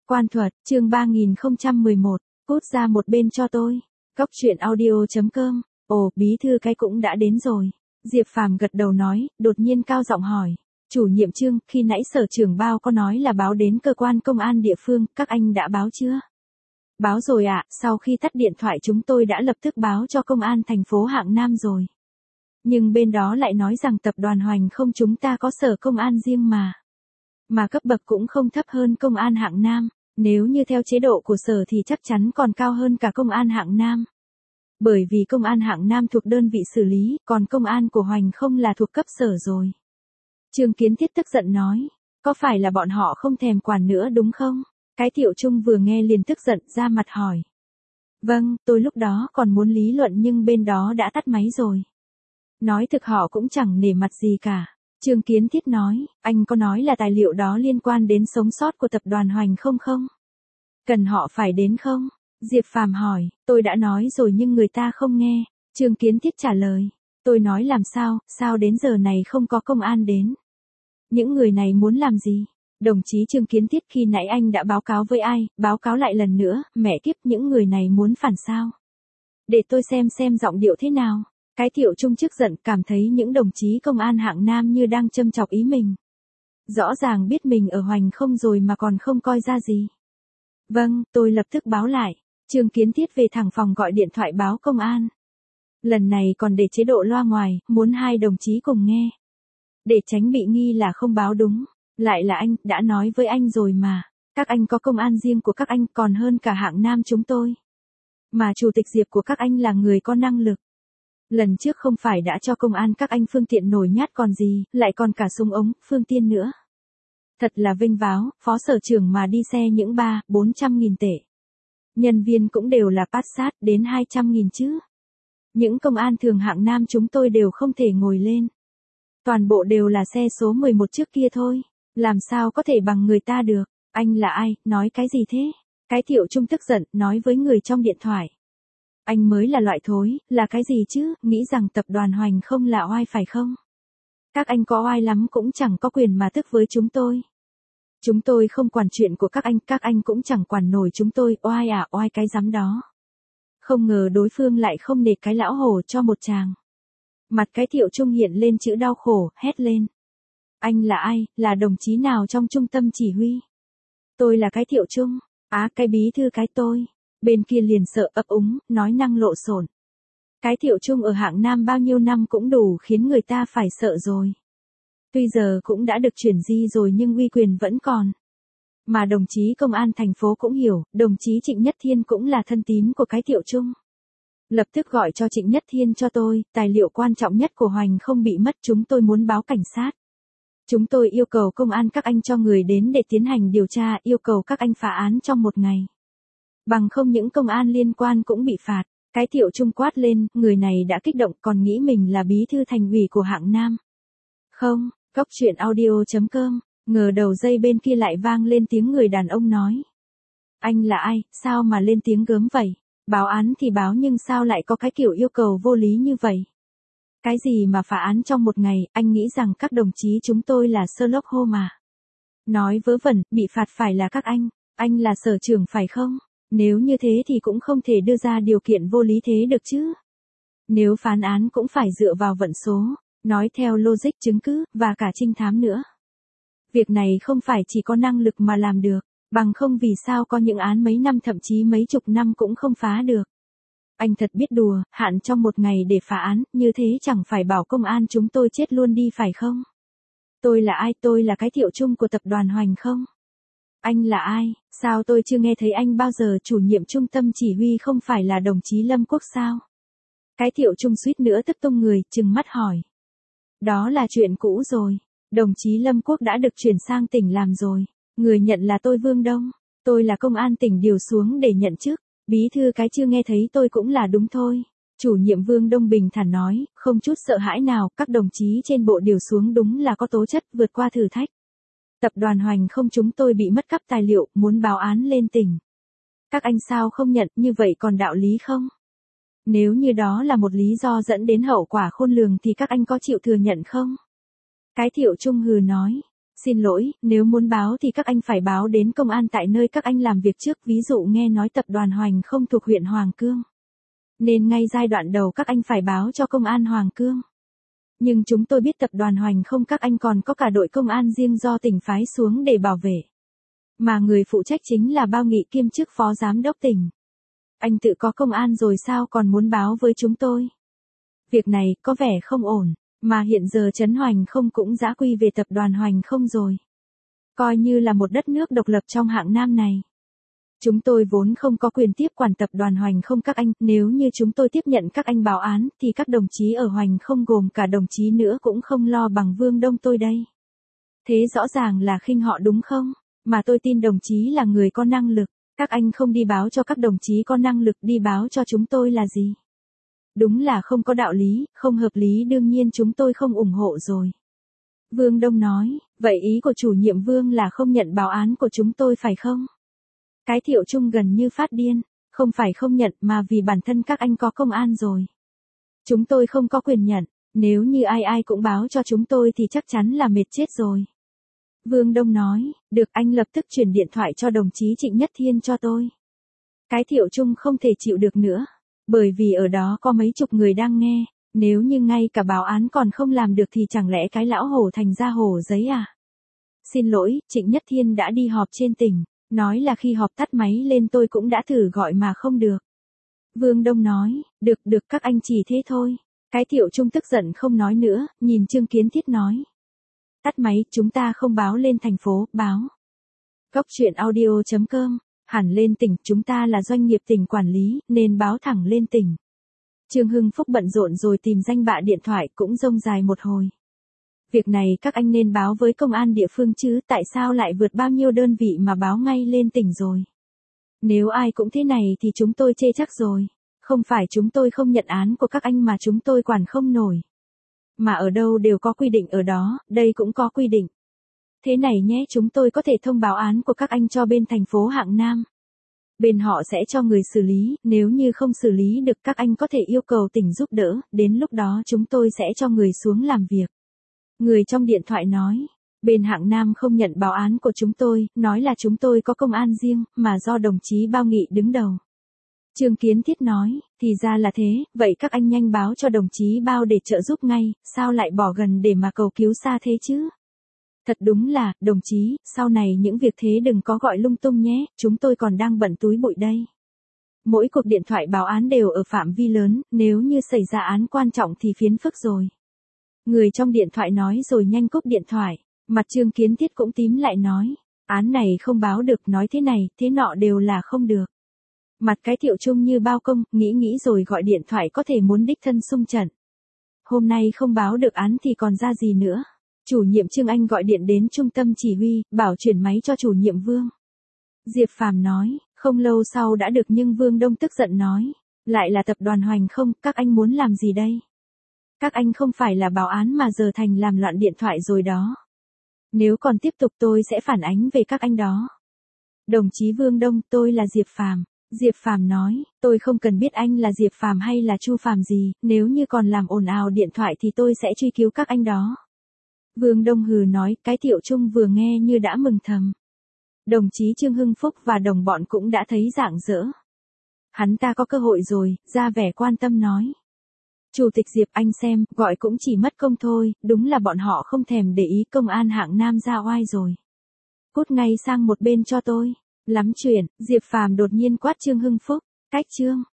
Quan thuật, chương 3011, cút ra một bên cho tôi. Cóc truyện audio.com. Ồ, bí thư cái cũng đã đến rồi. Diệp Phàm gật đầu nói, đột nhiên cao giọng hỏi. Chủ nhiệm Trương, khi nãy sở trưởng bao có nói là báo đến cơ quan công an địa phương, các anh đã báo chưa? Báo rồi ạ, sau khi tắt điện thoại chúng tôi đã lập tức báo cho công an thành phố Hạng Nam rồi. Nhưng bên đó lại nói rằng tập đoàn Hoành Không chúng ta có sở công an riêng mà cấp bậc cũng không thấp hơn công an Hạng Nam. Nếu như theo chế độ của sở thì chắc chắn còn cao hơn cả công an Hạng Nam. Bởi vì công an Hạng Nam thuộc đơn vị xử lý, còn công an của Hoành Không là thuộc cấp sở rồi. Trương Kiến Thiết tức giận nói, có phải là bọn họ không thèm quản nữa đúng không? Cái Thiệu Trung vừa nghe liền tức giận ra mặt hỏi. Vâng, tôi lúc đó còn muốn lý luận nhưng bên đó đã tắt máy rồi. Nói thực họ cũng chẳng nể mặt gì cả. Trương Kiến Thiết nói, anh có nói là tài liệu đó liên quan đến sống sót của tập đoàn Hoành Không không? Cần họ phải đến không? Diệp Phàm hỏi, tôi đã nói rồi nhưng người ta không nghe. Trương Kiến Thiết trả lời, tôi nói làm sao đến giờ này không có công an đến? Những người này muốn làm gì? Đồng chí Trương Kiến Thiết khi nãy anh đã báo cáo với ai, báo cáo lại lần nữa, mẹ kiếp những người này muốn phản sao? Để tôi xem giọng điệu thế nào. Cái Thiệu Trung tức giận cảm thấy những đồng chí công an Hạng Nam như đang châm chọc ý mình. Rõ ràng biết mình ở Hoành Không rồi mà còn không coi ra gì. Vâng, tôi lập tức báo lại. Trương Kiến Thiết về thẳng phòng gọi điện thoại báo công an. Lần này còn để chế độ loa ngoài, muốn hai đồng chí cùng nghe. Để tránh bị nghi là không báo đúng. Lại là anh, đã nói với anh rồi mà. Các anh có công an riêng của các anh còn hơn cả Hạng Nam chúng tôi. Mà chủ tịch Diệp của các anh là người có năng lực. Lần trước không phải đã cho công an các anh phương tiện nổi nhát còn gì, lại còn cả súng ống, phương tiện nữa. Thật là vinh váo, phó sở trưởng mà đi xe những 300-400 nghìn tệ. Nhân viên cũng đều là Passat đến 200.000 chứ. Những công an thường Hạng Nam chúng tôi đều không thể ngồi lên. Toàn bộ đều là xe số 11 trước kia thôi. Làm sao có thể bằng người ta được? Anh là ai, nói cái gì thế? Cái Thiệu Trung tức giận, nói với người trong điện thoại. Anh mới là loại thối, là cái gì chứ, nghĩ rằng tập đoàn Hoành Không là oai phải không? Các anh có oai lắm cũng chẳng có quyền mà tức với chúng tôi. Chúng tôi không quản chuyện của các anh cũng chẳng quản nổi chúng tôi, oai à, oai cái rắm đó. Không ngờ đối phương lại không nể cái lão hổ cho một tràng. Mặt cái Thiệu Trung hiện lên chữ đau khổ, hét lên. Anh là ai, là đồng chí nào trong trung tâm chỉ huy? Tôi là cái Thiệu Trung, cái bí thư cái tôi. Bên kia liền sợ ấp úng, nói năng lộ xộn. Cái Thiệu Trung ở Hạng Nam bao nhiêu năm cũng đủ khiến người ta phải sợ rồi. Tuy giờ cũng đã được chuyển di rồi nhưng uy quyền vẫn còn. Mà đồng chí công an thành phố cũng hiểu, đồng chí Trịnh Nhất Thiên cũng là thân tín của cái Thiệu Trung. Lập tức gọi cho Trịnh Nhất Thiên cho tôi, tài liệu quan trọng nhất của Hoành Không bị mất chúng tôi muốn báo cảnh sát. Chúng tôi yêu cầu công an các anh cho người đến để tiến hành điều tra, yêu cầu các anh phá án trong một ngày. Bằng không những công an liên quan cũng bị phạt. Cái Thiệu Trung quát lên, người này đã kích động còn nghĩ mình là bí thư thành ủy của Hạng Nam. Không, cóc truyện audio.com, ngờ đầu dây bên kia lại vang lên tiếng người đàn ông nói. Anh là ai, sao mà lên tiếng gớm vậy? Báo án thì báo nhưng sao lại có cái kiểu yêu cầu vô lý như vậy? Cái gì mà phá án trong một ngày, anh nghĩ rằng các đồng chí chúng tôi là Sherlock Holmes mà. Nói vớ vẩn, bị phạt phải là các anh là sở trưởng phải không? Nếu như thế thì cũng không thể đưa ra điều kiện vô lý thế được chứ. Nếu phán án cũng phải dựa vào vận số, nói theo logic chứng cứ, và cả trinh thám nữa. Việc này không phải chỉ có năng lực mà làm được, bằng không vì sao có những án mấy năm thậm chí mấy chục năm cũng không phá được. Anh thật biết đùa, hạn trong một ngày để phá án, như thế chẳng phải bảo công an chúng tôi chết luôn đi phải không? Tôi là ai, tôi là cái Thiệu Trung của tập đoàn Hoành Không. Anh là ai, sao tôi chưa nghe thấy anh bao giờ? Chủ nhiệm trung tâm chỉ huy không phải là đồng chí Lâm Quốc sao? Cái Thiệu Trung suýt nữa tức tung người, trừng mắt hỏi. Đó là chuyện cũ rồi, đồng chí Lâm Quốc đã được chuyển sang tỉnh làm rồi, người nhận là tôi Vương Đông, tôi là công an tỉnh điều xuống để nhận chức, bí thư cái chưa nghe thấy tôi cũng là đúng thôi. Chủ nhiệm Vương Đông bình thản nói, không chút sợ hãi nào, các đồng chí trên bộ điều xuống đúng là có tố chất vượt qua thử thách. Tập đoàn Hoành Không chúng tôi bị mất cắp tài liệu, muốn báo án lên tỉnh. Các anh sao không nhận, như vậy còn đạo lý không? Nếu như đó là một lý do dẫn đến hậu quả khôn lường thì các anh có chịu thừa nhận không? Cái Thiệu Trung hừ nói. Xin lỗi, nếu muốn báo thì các anh phải báo đến công an tại nơi các anh làm việc trước, ví dụ nghe nói tập đoàn Hoành Không thuộc huyện Hoàng Cương. Nên ngay giai đoạn đầu các anh phải báo cho công an Hoàng Cương. Nhưng chúng tôi biết tập đoàn Hoành Không các anh còn có cả đội công an riêng do tỉnh phái xuống để bảo vệ. Mà người phụ trách chính là Bao Nghị kiêm chức phó giám đốc tỉnh. Anh tự có công an rồi sao còn muốn báo với chúng tôi? Việc này có vẻ không ổn, mà hiện giờ Trấn Hoành Không cũng dã quy về tập đoàn Hoành Không rồi. Coi như là một đất nước độc lập trong hạng Nam này. Chúng tôi vốn không có quyền tiếp quản tập đoàn Hoành Không các anh, nếu như chúng tôi tiếp nhận các anh báo án thì các đồng chí ở Hoành Không gồm cả đồng chí nữa cũng không lo bằng Vương Đông tôi đây. Thế rõ ràng là khinh họ đúng không? Mà tôi tin đồng chí là người có năng lực, các anh không đi báo cho các đồng chí có năng lực đi báo cho chúng tôi là gì? Đúng là không có đạo lý, không hợp lý, đương nhiên chúng tôi không ủng hộ rồi. Vương Đông nói, vậy ý của chủ nhiệm Vương là không nhận báo án của chúng tôi phải không? Cái Thiệu Trung gần như phát điên, không phải không nhận mà vì bản thân các anh có công an rồi. Chúng tôi không có quyền nhận, nếu như ai cũng báo cho chúng tôi thì chắc chắn là mệt chết rồi. Vương Đông nói, được, anh lập tức chuyển điện thoại cho đồng chí Trịnh Nhất Thiên cho tôi. Cái Thiệu Trung không thể chịu được nữa, bởi vì ở đó có mấy chục người đang nghe, nếu như ngay cả báo án còn không làm được thì chẳng lẽ cái lão hổ thành ra hổ giấy à? Xin lỗi, Trịnh Nhất Thiên đã đi họp trên tỉnh, nói là khi họp tắt máy lên, tôi cũng đã thử gọi mà không được. Vương Đông nói, được các anh chỉ thế thôi. Cái Thiệu Trung tức giận không nói nữa, nhìn Trương Kiến Thiết nói. Tắt máy, chúng ta không báo lên thành phố, báo. Góc truyện audio.com, hẳn lên tỉnh, chúng ta là doanh nghiệp tỉnh quản lý, nên báo thẳng lên tỉnh. Trương Hưng Phúc bận rộn rồi tìm danh bạ điện thoại cũng rông dài một hồi. Việc này các anh nên báo với công an địa phương chứ, tại sao lại vượt bao nhiêu đơn vị mà báo ngay lên tỉnh rồi. Nếu ai cũng thế này thì chúng tôi chê chắc rồi. Không phải chúng tôi không nhận án của các anh mà chúng tôi quản không nổi. Mà ở đâu đều có quy định ở đó, đây cũng có quy định. Thế này nhé, chúng tôi có thể thông báo án của các anh cho bên thành phố hạng Nam. Bên họ sẽ cho người xử lý, nếu như không xử lý được các anh có thể yêu cầu tỉnh giúp đỡ, đến lúc đó chúng tôi sẽ cho người xuống làm việc. Người trong điện thoại nói, bên hạng Nam không nhận báo án của chúng tôi, nói là chúng tôi có công an riêng, mà do đồng chí Bao Nghị đứng đầu. Trương Kiến Thiết nói, thì ra là thế, vậy các anh nhanh báo cho đồng chí Bao để trợ giúp ngay, sao lại bỏ gần để mà cầu cứu xa thế chứ? Thật đúng là, đồng chí, sau này những việc thế đừng có gọi lung tung nhé, chúng tôi còn đang bận túi bụi đây. Mỗi cuộc điện thoại báo án đều ở phạm vi lớn, nếu như xảy ra án quan trọng thì phiền phức rồi. Người trong điện thoại nói rồi nhanh cúp điện thoại, mặt Trương Kiến Thiết cũng tím lại nói, án này không báo được, nói thế này, thế nọ đều là không được. Mặt cái Thiệu Trung như bao công, nghĩ rồi gọi điện thoại có thể muốn đích thân xung trận. Hôm nay không báo được án thì còn ra gì nữa. Chủ nhiệm Trương Anh gọi điện đến trung tâm chỉ huy, bảo chuyển máy cho chủ nhiệm Vương. Diệp Phàm nói, không lâu sau đã được, nhưng Vương Đông tức giận nói, lại là tập đoàn Hoành Không, các anh muốn làm gì đây? Các anh không phải là báo án mà giờ thành làm loạn điện thoại rồi đó. Nếu còn tiếp tục tôi sẽ phản ánh về các anh đó. Đồng chí Vương Đông, tôi là Diệp Phàm. Diệp Phàm nói, tôi không cần biết anh là Diệp Phàm hay là Chu Phàm gì, nếu như còn làm ồn ào điện thoại thì tôi sẽ truy cứu các anh đó. Vương Đông hừ nói, cái Thiệu Trung vừa nghe như đã mừng thầm. Đồng chí Trương Hưng Phúc và đồng bọn cũng đã thấy rạng rỡ. Hắn ta có cơ hội rồi, ra vẻ quan tâm nói. Chủ tịch Diệp, anh xem, gọi cũng chỉ mất công thôi, đúng là bọn họ không thèm để ý, công an hạng Nam ra oai rồi. Cút ngay sang một bên cho tôi. Lắm chuyện, Diệp Phàm đột nhiên quát Trương Hưng Phúc, cách Trương.